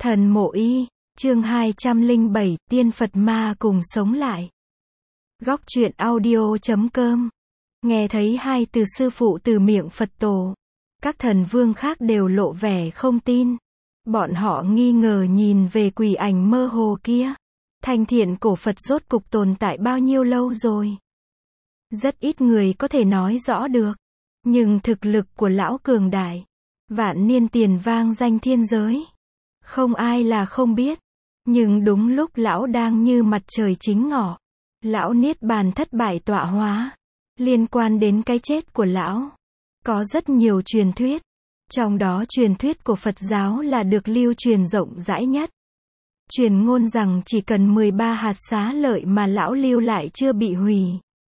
Thần Mộ Y, chương 207, Tiên Phật Ma cùng sống lại. Góc truyện audio.com. Nghe thấy hai từ sư phụ từ miệng Phật tổ, các thần vương khác đều lộ vẻ không tin. Bọn họ nghi ngờ nhìn về quỷ ảnh mơ hồ kia. Thanh Thiện cổ Phật rốt cục tồn tại bao nhiêu lâu rồi? Rất ít người có thể nói rõ được. Nhưng thực lực của lão cường đại, vạn niên tiền vang danh thiên giới. Không ai là không biết. Nhưng đúng lúc lão đang như mặt trời chính ngọ, lão niết bàn thất bại tọa hóa. Liên quan đến cái chết của lão, có rất nhiều truyền thuyết. Trong đó truyền thuyết của Phật giáo là được lưu truyền rộng rãi nhất. Truyền ngôn rằng chỉ cần 13 hạt xá lợi mà lão lưu lại chưa bị hủy,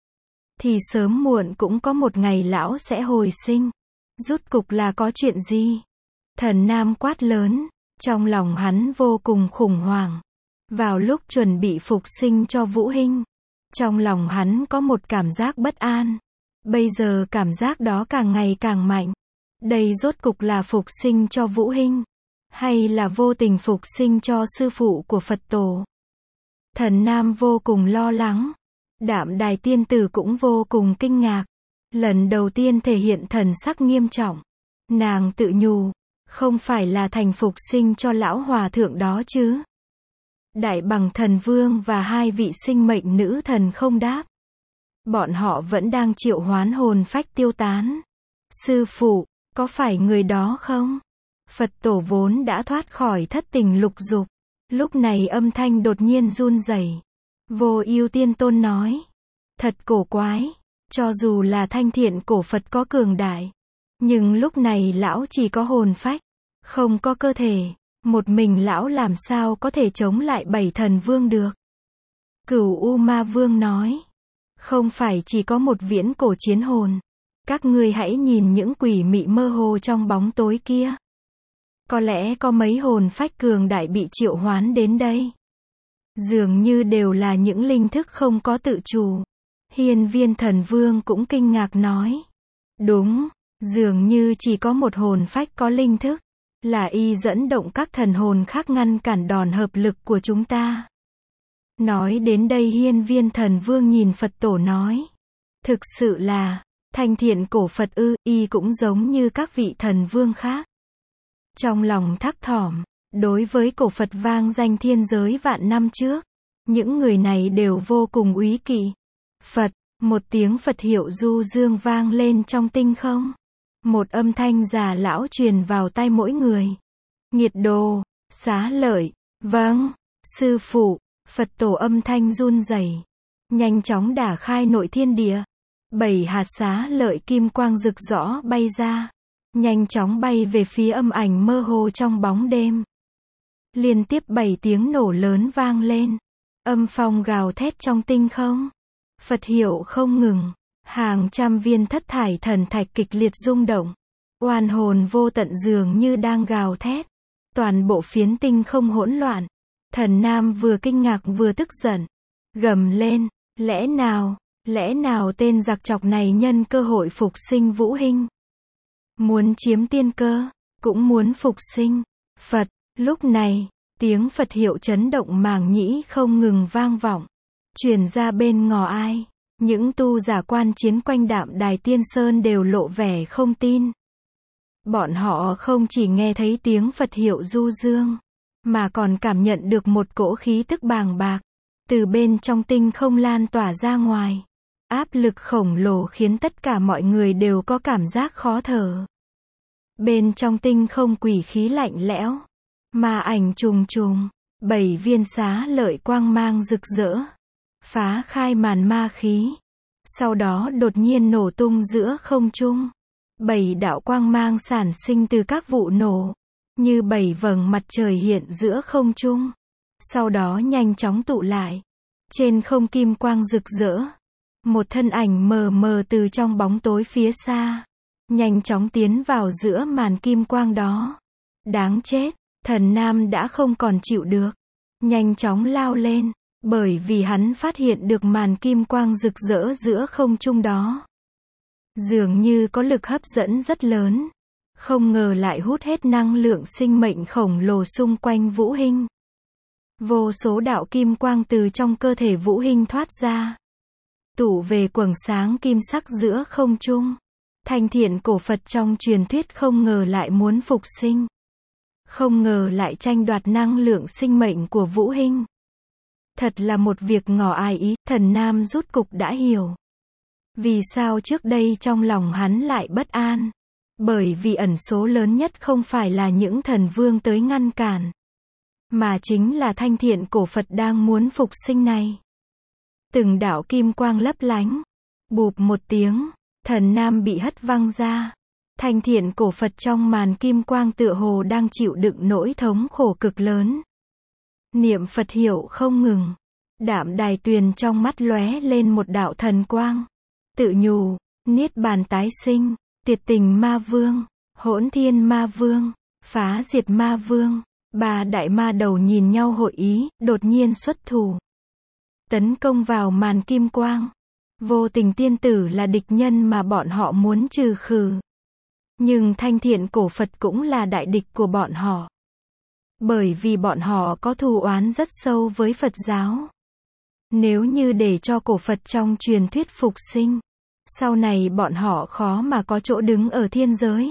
thì sớm muộn cũng có một ngày lão sẽ hồi sinh. Rốt cục là có chuyện gì? Thần Nam quát lớn. Trong lòng hắn vô cùng khủng hoảng. Vào lúc chuẩn bị phục sinh cho Vũ Hinh, trong lòng hắn có một cảm giác bất an. Bây giờ cảm giác đó càng ngày càng mạnh. Đây rốt cục là phục sinh cho Vũ Hinh, hay là vô tình phục sinh cho sư phụ của Phật tổ? Thần Nam vô cùng lo lắng. Đạm Đài tiên tử cũng vô cùng kinh ngạc. Lần đầu tiên thể hiện thần sắc nghiêm trọng. Nàng tự nhủ, không phải là thành phục sinh cho lão hòa thượng đó chứ? Đại Bằng thần vương và hai vị sinh mệnh nữ thần không đáp. Bọn họ vẫn đang triệu hoán hồn phách tiêu tán. Sư phụ, có phải người đó không? Phật tổ vốn đã thoát khỏi thất tình lục dục, lúc này âm thanh đột nhiên run rẩy. Vô Ưu Tiên Tôn nói, thật cổ quái, cho dù là Thanh Thiện cổ Phật có cường đại, nhưng lúc này lão chỉ có hồn phách, không có cơ thể. Một mình lão làm sao có thể chống lại 7 thần vương được? Cửu U Ma Vương nói, không phải chỉ có một viễn cổ chiến hồn. Các ngươi hãy nhìn những quỷ mị mơ hồ trong bóng tối kia. Có lẽ có mấy hồn phách cường đại bị triệu hoán đến đây. Dường như đều là những linh thức không có tự chủ. Hiên Viên thần vương cũng kinh ngạc nói, đúng, dường như chỉ có một hồn phách có linh thức, là y dẫn động các thần hồn khác ngăn cản đòn hợp lực của chúng ta. Nói đến đây Hiên Viên thần vương nhìn Phật tổ nói, thực sự là, Thanh Thiện cổ Phật ư? Y cũng giống như các vị thần vương khác. Trong lòng thắc thỏm, đối với cổ Phật vang danh thiên giới vạn năm trước, những người này đều vô cùng úy kỵ. Phật, một tiếng Phật hiệu du dương vang lên trong tinh không. Một âm thanh già lão truyền vào tai mỗi người. Nghiệt đồ, xá lợi, vâng, sư phụ. Phật tổ âm thanh run rẩy, nhanh chóng đả khai nội thiên địa. 7 hạt xá lợi kim quang rực rõ bay ra, nhanh chóng bay về phía âm ảnh mơ hồ trong bóng đêm. Liên tiếp 7 tiếng nổ lớn vang lên, âm phong gào thét trong tinh không. Phật hiệu không ngừng, hàng trăm viên thất thải thần thạch kịch liệt rung động. Oan hồn vô tận dường như đang gào thét. Toàn bộ phiến tinh không hỗn loạn. Thần Nam vừa kinh ngạc vừa tức giận, gầm lên, lẽ nào tên giặc chọc này nhân cơ hội phục sinh Vũ Hinh? Muốn chiếm tiên cơ, cũng muốn phục sinh Phật. Lúc này, tiếng Phật hiệu chấn động màng nhĩ không ngừng vang vọng, truyền ra bên ngò ai. Những tu giả quan chiến quanh Đạm Đài Tiên Sơn đều lộ vẻ không tin. Bọn họ không chỉ nghe thấy tiếng Phật hiệu du dương, mà còn cảm nhận được một cỗ khí tức bàng bạc, từ bên trong tinh không lan tỏa ra ngoài. Áp lực khổng lồ khiến tất cả mọi người đều có cảm giác khó thở. Bên trong tinh không quỷ khí lạnh lẽo, ma ảnh trùng trùng, 7 viên xá lợi quang mang rực rỡ, phá khai màn ma khí. Sau đó đột nhiên nổ tung giữa không trung. 7 đạo quang mang sản sinh từ các vụ nổ, như 7 vầng mặt trời hiện giữa không trung. Sau đó nhanh chóng tụ lại. Trên không kim quang rực rỡ. Một thân ảnh mờ mờ từ trong bóng tối phía xa, nhanh chóng tiến vào giữa màn kim quang đó. Đáng chết, thần Nam đã không còn chịu được. Nhanh chóng lao lên, bởi vì hắn phát hiện được màn kim quang rực rỡ giữa không trung đó. Dường như có lực hấp dẫn rất lớn. Không ngờ lại hút hết năng lượng sinh mệnh khổng lồ xung quanh Vũ Hinh. Vô số đạo kim quang từ trong cơ thể Vũ Hinh thoát ra, tụ về quầng sáng kim sắc giữa không trung. Thanh Thiện cổ Phật trong truyền thuyết không ngờ lại muốn phục sinh. Không ngờ lại tranh đoạt năng lượng sinh mệnh của Vũ Hinh. Thật là một việc ngỏ ai ý, Thần Nam rút cục đã hiểu. Vì sao trước đây trong lòng hắn lại bất an? Bởi vì ẩn số lớn nhất không phải là những thần vương tới ngăn cản, mà chính là Thanh Thiện cổ Phật đang muốn phục sinh này. Từng đạo kim quang lấp lánh. Bụp một tiếng, Thần Nam bị hất văng ra. Thanh Thiện cổ Phật trong màn kim quang tựa hồ đang chịu đựng nỗi thống khổ cực lớn. Niệm Phật hiệu không ngừng. Đạm Đài Tuyền trong mắt lóe lên một đạo thần quang. Tự nhủ, Niết Bàn tái sinh, Tuyệt Tình Ma Vương, Hỗn Thiên Ma Vương, Phá Diệt Ma Vương. Ba đại ma đầu nhìn nhau hội ý, đột nhiên xuất thủ. Tấn công vào màn kim quang. Vô Tình tiên tử là địch nhân mà bọn họ muốn trừ khử. Nhưng Thanh Thiện cổ Phật cũng là đại địch của bọn họ. Bởi vì bọn họ có thù oán rất sâu với Phật giáo. Nếu như để cho cổ Phật trong truyền thuyết phục sinh, sau này bọn họ khó mà có chỗ đứng ở thiên giới.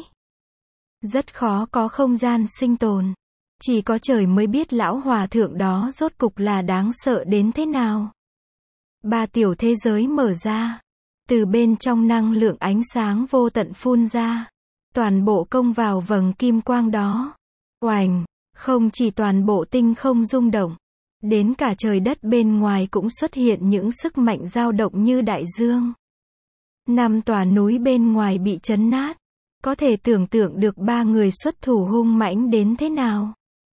Rất khó có không gian sinh tồn. Chỉ có trời mới biết lão hòa thượng đó rốt cục là đáng sợ đến thế nào. Ba tiểu thế giới mở ra. Từ bên trong năng lượng ánh sáng vô tận phun ra. Toàn bộ công vào vầng kim quang đó. Oành, không chỉ toàn bộ tinh không rung động. Đến cả trời đất bên ngoài cũng xuất hiện những sức mạnh dao động như đại dương. 5 tòa núi bên ngoài bị chấn nát. Có thể tưởng tượng được ba người xuất thủ hung mãnh đến thế nào.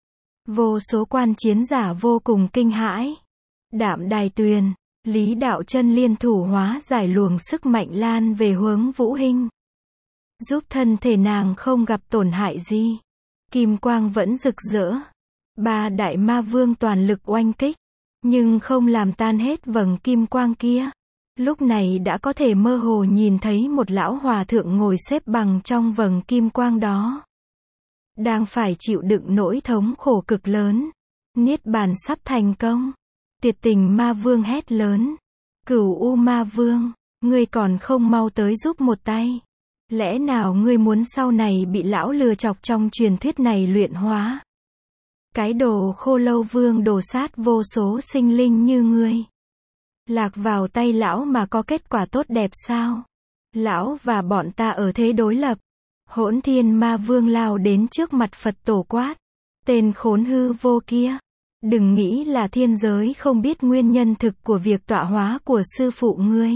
Vô số quan chiến giả vô cùng kinh hãi. Đạm Đài Tuyền, Lý Đạo Chân liên thủ hóa giải luồng sức mạnh lan về hướng Vũ Hinh. Giúp thân thể nàng không gặp tổn hại gì. Kim quang vẫn rực rỡ. Ba đại ma vương toàn lực oanh kích. Nhưng không làm tan hết vầng kim quang kia. Lúc này đã có thể mơ hồ nhìn thấy một lão hòa thượng ngồi xếp bằng trong vầng kim quang đó. Đang phải chịu đựng nỗi thống khổ cực lớn. Niết bàn sắp thành công. Tuyệt Tình Ma Vương hét lớn. Cửu U Ma Vương, ngươi còn không mau tới giúp một tay. Lẽ nào ngươi muốn sau này bị lão lừa chọc trong truyền thuyết này luyện hóa? Cái đồ Khô Lâu Vương đổ sát vô số sinh linh như ngươi. Lạc vào tay lão mà có kết quả tốt đẹp sao? Lão và bọn ta ở thế đối lập. Hỗn Thiên Ma Vương lao đến trước mặt Phật tổ quát. Tên khốn hư vô kia. Đừng nghĩ là thiên giới không biết nguyên nhân thực của việc tọa hóa của sư phụ ngươi.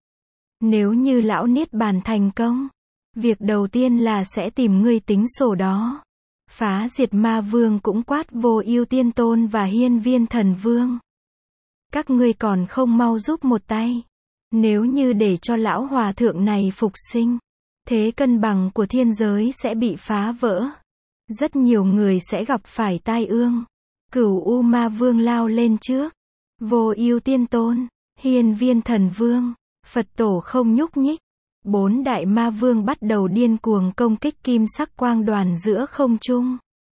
Nếu như lão Niết Bàn thành công, việc đầu tiên là sẽ tìm ngươi tính sổ đó. Phá Diệt Ma Vương cũng quát Vô Ưu Tiên Tôn và Hiên Viên Thần Vương. Các ngươi còn không mau giúp một tay. Nếu như để cho lão hòa thượng này phục sinh, thế cân bằng của thiên giới sẽ bị phá vỡ. Rất nhiều người sẽ gặp phải tai ương. Cửu U Ma Vương lao lên trước. Vô Ưu Tiên Tôn, Hiên Viên Thần Vương, Phật tổ không nhúc nhích. 4 đại ma vương bắt đầu điên cuồng công kích kim sắc quang đoàn giữa không trung.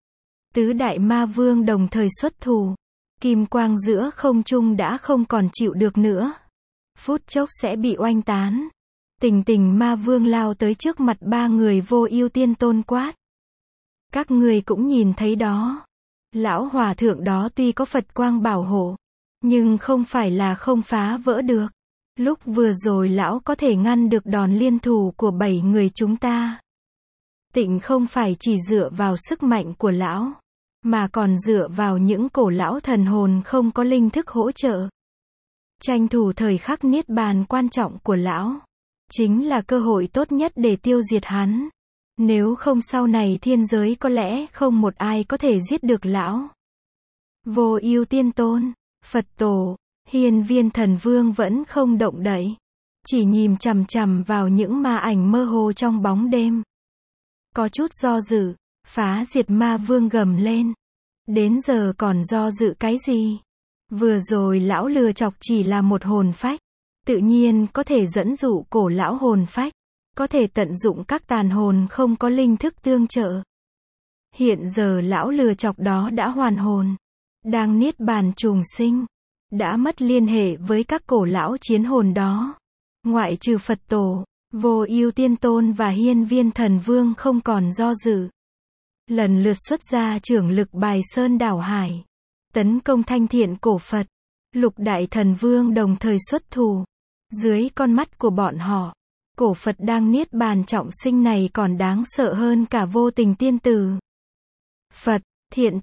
Tứ đại ma vương đồng thời xuất thủ. Kim quang giữa không trung đã không còn chịu được nữa. Phút chốc sẽ bị oanh tán. Tình Tình Ma Vương lao tới trước mặt ba người Vô Ưu Tiên Tôn quát. Các ngươi cũng nhìn thấy đó. Lão hòa thượng đó tuy có Phật quang bảo hộ, nhưng không phải là không phá vỡ được. Lúc vừa rồi lão có thể ngăn được đòn liên thủ của 7 người chúng ta. Tịnh không phải chỉ dựa vào sức mạnh của lão, mà còn dựa vào những cổ lão thần hồn không có linh thức hỗ trợ. Tranh thủ thời khắc niết bàn quan trọng của lão, chính là cơ hội tốt nhất để tiêu diệt hắn. Nếu không sau này thiên giới có lẽ không một ai có thể giết được lão. Vô Ưu Tiên Tôn, Phật tổ, Hiên Viên Thần Vương vẫn không động đậy, chỉ nhìn chằm chằm vào những ma ảnh mơ hồ trong bóng đêm. Có chút do dự, Phá Diệt Ma Vương gầm lên. Đến giờ còn do dự cái gì? Vừa rồi lão lừa chọc chỉ là một hồn phách, tự nhiên có thể dẫn dụ cổ lão hồn phách. có thể tận dụng các tàn hồn không có linh thức tương trợ. Hiện giờ lão lừa chọc đó đã hoàn hồn, đang niết bàn trùng sinh, đã mất liên hệ với các cổ lão chiến hồn đó. Ngoại trừ Phật tổ, Vô Ưu Tiên Tôn và Hiên Viên Thần Vương không còn do dự. Lần lượt xuất ra trưởng lực bài sơn đảo hải, tấn công Thanh Thiện cổ Phật. Lục Đại Thần Vương đồng thời xuất thủ. Dưới con mắt của bọn họ, cổ Phật đang niết bàn trọng sinh này còn đáng sợ hơn cả Vô Tình tiên tử. Phật, thiện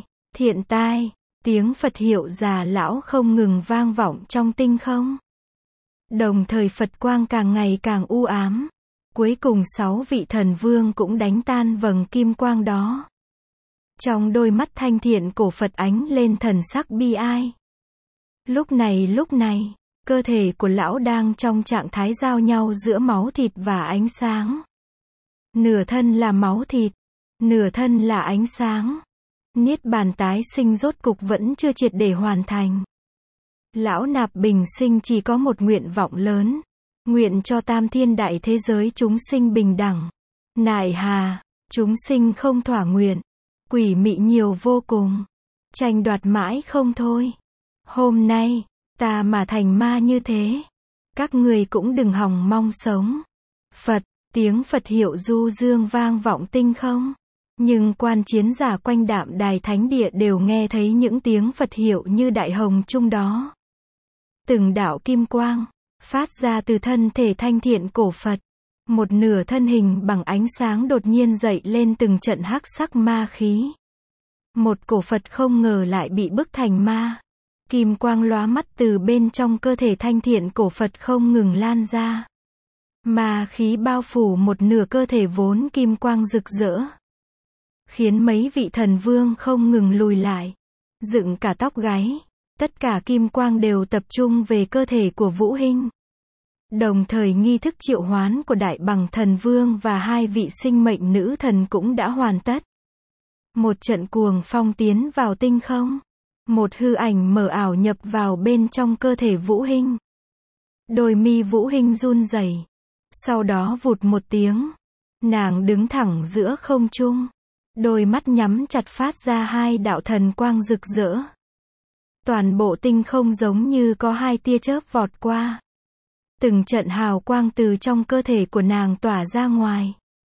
tai, tiếng Phật hiệu già lão không ngừng vang vọng trong tinh không. Đồng thời Phật quang càng ngày càng u ám. Cuối cùng 6 vị thần vương cũng đánh tan vầng kim quang đó. Trong đôi mắt Thanh Thiện cổ Phật ánh lên thần sắc bi ai. Lúc này, cơ thể của lão đang trong trạng thái giao nhau giữa máu thịt và ánh sáng. Nửa thân là máu thịt, nửa thân là ánh sáng. Niết bàn tái sinh rốt cục vẫn chưa triệt để hoàn thành. Lão nạp bình sinh chỉ có một nguyện vọng lớn. Nguyện cho tam thiên đại thế giới chúng sinh bình đẳng. Nại hà, chúng sinh không thỏa nguyện. Quỷ mị nhiều vô cùng. Tranh đoạt mãi không thôi. Hôm nay, ta mà thành ma như thế. Các người cũng đừng hòng mong sống. Phật, tiếng Phật hiệu du dương vang vọng tinh không. Nhưng quan chiến giả quanh Đạm Đài Thánh Địa đều nghe thấy những tiếng Phật hiệu như đại hồng trung đó. Từng đạo kim quang phát ra từ thân thể Thanh Thiện cổ Phật. Một nửa thân hình bằng ánh sáng đột nhiên dậy lên từng trận hắc sắc ma khí. Một cổ Phật không ngờ lại bị bức thành ma. Kim quang lóa mắt từ bên trong cơ thể Thanh Thiện cổ Phật không ngừng lan ra. Ma khí bao phủ một nửa cơ thể vốn kim quang rực rỡ, khiến mấy vị thần vương không ngừng lùi lại, dựng cả tóc gáy. Tất cả kim quang đều tập trung về cơ thể của Vũ Hinh. Đồng thời nghi thức triệu hoán của Đại Bằng Thần Vương và 2 vị sinh mệnh nữ thần cũng đã hoàn tất. Một trận cuồng phong tiến vào tinh không. Một hư ảnh mờ ảo nhập vào bên trong cơ thể Vũ Hinh. Đôi mi Vũ Hinh run rẩy. Sau đó vụt một tiếng, nàng đứng thẳng giữa không trung. Đôi mắt nhắm chặt phát ra 2 đạo thần quang rực rỡ. Toàn bộ tinh không giống như có 2 tia chớp vọt qua. Từng trận hào quang từ trong cơ thể của nàng tỏa ra ngoài.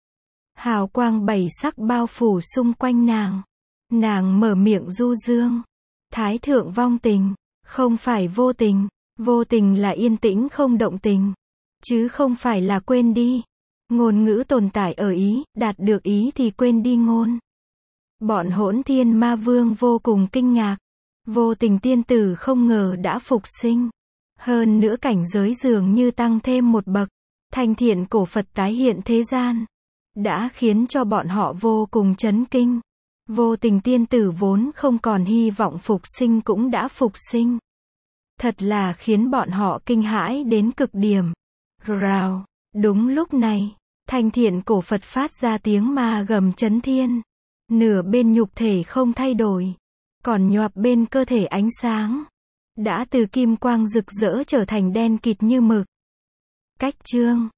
Hào quang 7 sắc bao phủ xung quanh nàng. Nàng mở miệng du dương. Thái thượng vong tình, không phải vô tình. Vô tình là yên tĩnh không động tình, chứ không phải là quên đi. Ngôn ngữ tồn tại ở ý, đạt được ý thì quên đi ngôn. Bọn Hỗn Thiên Ma Vương vô cùng kinh ngạc. Vô Tình tiên tử không ngờ đã phục sinh. Hơn nữa cảnh giới dường như tăng thêm một bậc. Thanh Thiện cổ Phật tái hiện thế gian, đã khiến cho bọn họ vô cùng chấn kinh. Vô Tình tiên tử vốn không còn hy vọng phục sinh cũng đã phục sinh. Thật là khiến bọn họ kinh hãi đến cực điểm. Rào. Đúng lúc này, Thanh Thiện cổ Phật phát ra tiếng ma gầm chấn thiên. Nửa bên nhục thể không thay đổi, còn nhoạp bên cơ thể ánh sáng đã từ kim quang rực rỡ trở thành đen kịt như mực. Cách chương